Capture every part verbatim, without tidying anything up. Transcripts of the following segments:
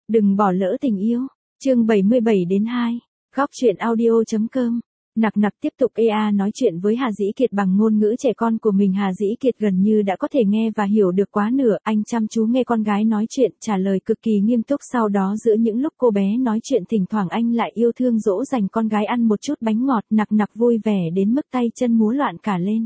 Đừng bỏ lỡ tình yêu. Chương bảy mươi bảy đến hai. Góc truyện audio.com. Nặc nặc tiếp tục e a nói chuyện với Hà Dĩ Kiệt bằng ngôn ngữ trẻ con của mình. Hà Dĩ Kiệt gần như đã có thể nghe và hiểu được quá nửa. Anh chăm chú nghe con gái nói chuyện, trả lời cực kỳ nghiêm túc. Sau đó giữa những lúc cô bé nói chuyện, thỉnh thoảng anh lại yêu thương dỗ dành con gái ăn một chút bánh ngọt. Nặc nặc vui vẻ đến mức tay chân múa loạn cả lên.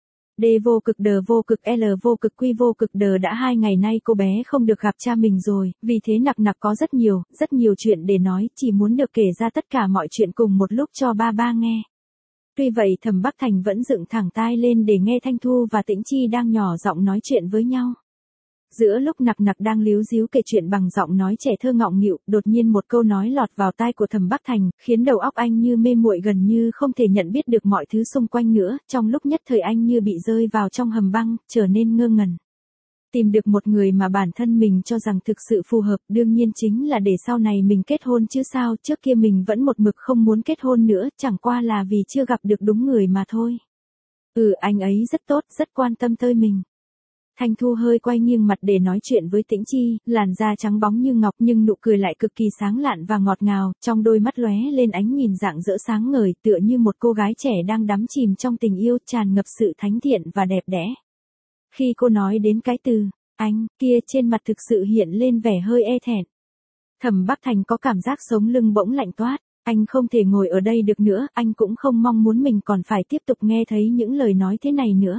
D vô cực đờ vô cực L vô cực quy vô cực đờ đã hai ngày nay cô bé không được gặp cha mình rồi, vì thế nặc nặc có rất nhiều, rất nhiều chuyện để nói, chỉ muốn được kể ra tất cả mọi chuyện cùng một lúc cho ba ba nghe. Tuy vậy Thẩm Bắc Thành vẫn dựng thẳng tai lên để nghe Thanh Thu và Tĩnh Chi đang nhỏ giọng nói chuyện với nhau. Giữa lúc nặc nặc đang líu díu kể chuyện bằng giọng nói trẻ thơ ngọng nghịu, đột nhiên một câu nói lọt vào tai của Thẩm Bắc Thành, khiến đầu óc anh như mê muội, gần như không thể nhận biết được mọi thứ xung quanh nữa, trong lúc nhất thời anh như bị rơi vào trong hầm băng, trở nên ngơ ngẩn. Tìm được một người mà bản thân mình cho rằng thực sự phù hợp, đương nhiên chính là để sau này mình kết hôn chứ sao, trước kia mình vẫn một mực không muốn kết hôn nữa, chẳng qua là vì chưa gặp được đúng người mà thôi. Ừ, anh ấy rất tốt, rất quan tâm tới mình. Thanh Thu hơi quay nghiêng mặt để nói chuyện với Tĩnh Chi, làn da trắng bóng như ngọc nhưng nụ cười lại cực kỳ sáng lạn và ngọt ngào, trong đôi mắt lóe lên ánh nhìn rạng rỡ sáng ngời, tựa như một cô gái trẻ đang đắm chìm trong tình yêu, tràn ngập sự thánh thiện và đẹp đẽ. Khi cô nói đến cái từ anh kia, trên mặt thực sự hiện lên vẻ hơi e thẹn. Thẩm Bắc Thành có cảm giác sống lưng bỗng lạnh toát, anh không thể ngồi ở đây được nữa, anh cũng không mong muốn mình còn phải tiếp tục nghe thấy những lời nói thế này nữa.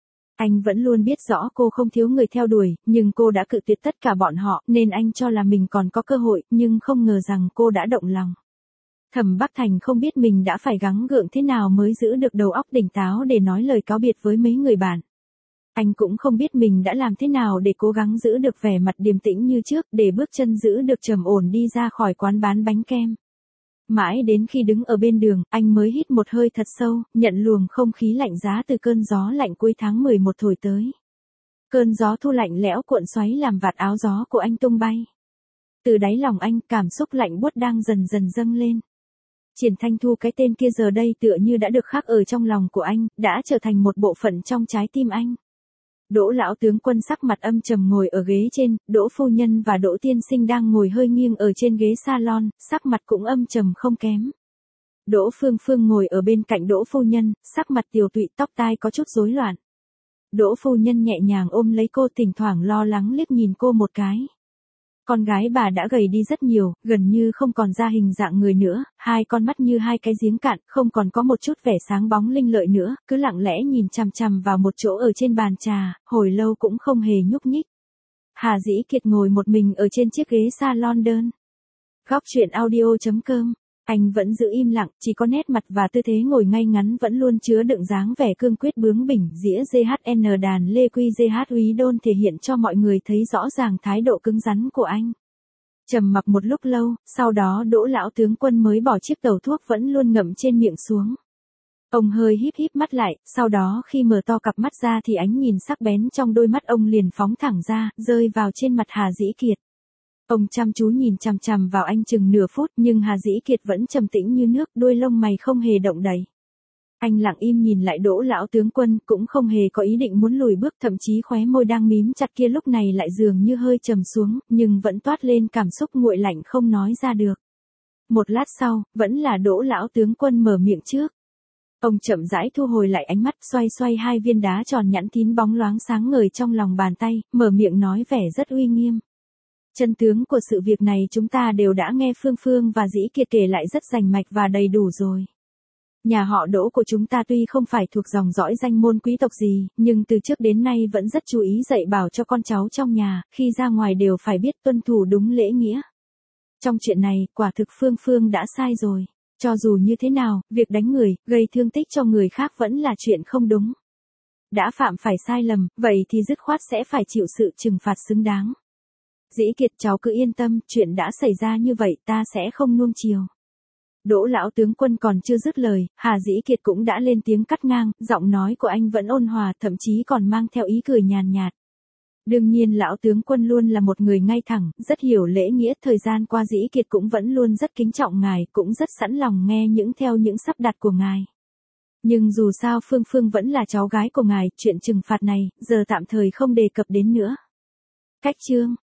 Anh vẫn luôn biết rõ cô không thiếu người theo đuổi, nhưng cô đã cự tuyệt tất cả bọn họ, nên anh cho là mình còn có cơ hội, nhưng không ngờ rằng cô đã động lòng. Thẩm Bắc Thành không biết mình đã phải gắng gượng thế nào mới giữ được đầu óc tỉnh táo để nói lời cáo biệt với mấy người bạn. Anh cũng không biết mình đã làm thế nào để cố gắng giữ được vẻ mặt điềm tĩnh như trước, để bước chân giữ được trầm ổn đi ra khỏi quán bán bánh kem. Mãi đến khi đứng ở bên đường, anh mới hít một hơi thật sâu, nhận luồng không khí lạnh giá từ cơn gió lạnh cuối tháng mười một thổi tới. Cơn gió thu lạnh lẽo cuộn xoáy làm vạt áo gió của anh tung bay. Từ đáy lòng anh, cảm xúc lạnh buốt đang dần dần dâng lên. Triển Thanh Thu, cái tên kia giờ đây tựa như đã được khắc ở trong lòng của anh, đã trở thành một bộ phận trong trái tim anh. Đỗ lão tướng quân sắc mặt âm trầm ngồi ở ghế trên, Đỗ phu nhân và Đỗ tiên sinh đang ngồi hơi nghiêng ở trên ghế salon, sắc mặt cũng âm trầm không kém. Đỗ Phương Phương ngồi ở bên cạnh Đỗ phu nhân, sắc mặt tiều tụy, tóc tai có chút rối loạn. Đỗ phu nhân nhẹ nhàng ôm lấy cô, thỉnh thoảng lo lắng liếc nhìn cô một cái. Con gái bà đã gầy đi rất nhiều, gần như không còn ra hình dạng người nữa, hai con mắt như hai cái giếng cạn, không còn có một chút vẻ sáng bóng linh lợi nữa, cứ lặng lẽ nhìn chằm chằm vào một chỗ ở trên bàn trà, hồi lâu cũng không hề nhúc nhích. Hà Dĩ Kiệt ngồi một mình ở trên chiếc ghế salon đơn. Góc truyện audio.com. Anh vẫn giữ im lặng, chỉ có nét mặt và tư thế ngồi ngay ngắn vẫn luôn chứa đựng dáng vẻ cương quyết bướng bỉnh. Dĩa giê hát en đàn Lê Quy giê hát Úy Đôn thể hiện cho mọi người thấy rõ ràng thái độ cứng rắn của anh. Trầm mặc một lúc lâu, sau đó Đỗ lão tướng quân mới bỏ chiếc tàu thuốc vẫn luôn ngậm trên miệng xuống. Ông hơi híp híp mắt lại, sau đó khi mở to cặp mắt ra thì ánh nhìn sắc bén trong đôi mắt ông liền phóng thẳng ra, rơi vào trên mặt Hà Dĩ Kiệt. Ông chăm chú nhìn chằm chằm vào anh chừng nửa phút, nhưng Hà Dĩ Kiệt vẫn trầm tĩnh như nước, đuôi lông mày không hề động đậy. Anh lặng im nhìn lại Đỗ lão tướng quân, cũng không hề có ý định muốn lùi bước, thậm chí khóe môi đang mím chặt kia lúc này lại dường như hơi trầm xuống, nhưng vẫn toát lên cảm xúc nguội lạnh không nói ra được. Một lát sau, vẫn là Đỗ lão tướng quân mở miệng trước. Ông chậm rãi thu hồi lại ánh mắt, xoay xoay hai viên đá tròn nhẵn thín bóng loáng sáng ngời trong lòng bàn tay, mở miệng nói vẻ rất uy nghiêm. Chân tướng của sự việc này chúng ta đều đã nghe Phương Phương và Dĩ Kiệt kể lại rất rành mạch và đầy đủ rồi. Nhà họ Đỗ của chúng ta tuy không phải thuộc dòng dõi danh môn quý tộc gì, nhưng từ trước đến nay vẫn rất chú ý dạy bảo cho con cháu trong nhà, khi ra ngoài đều phải biết tuân thủ đúng lễ nghĩa. Trong chuyện này, quả thực Phương Phương đã sai rồi. Cho dù như thế nào, việc đánh người, gây thương tích cho người khác vẫn là chuyện không đúng. Đã phạm phải sai lầm, vậy thì dứt khoát sẽ phải chịu sự trừng phạt xứng đáng. Dĩ Kiệt, cháu cứ yên tâm, chuyện đã xảy ra như vậy ta sẽ không nuông chiều. Đỗ lão tướng quân còn chưa dứt lời, Hà Dĩ Kiệt cũng đã lên tiếng cắt ngang, giọng nói của anh vẫn ôn hòa, thậm chí còn mang theo ý cười nhàn nhạt. Đương nhiên lão tướng quân luôn là một người ngay thẳng, rất hiểu lễ nghĩa, thời gian qua Dĩ Kiệt cũng vẫn luôn rất kính trọng ngài, cũng rất sẵn lòng nghe những theo những sắp đặt của ngài. Nhưng dù sao Phương Phương vẫn là cháu gái của ngài, chuyện trừng phạt này, giờ tạm thời không đề cập đến nữa. Cách chương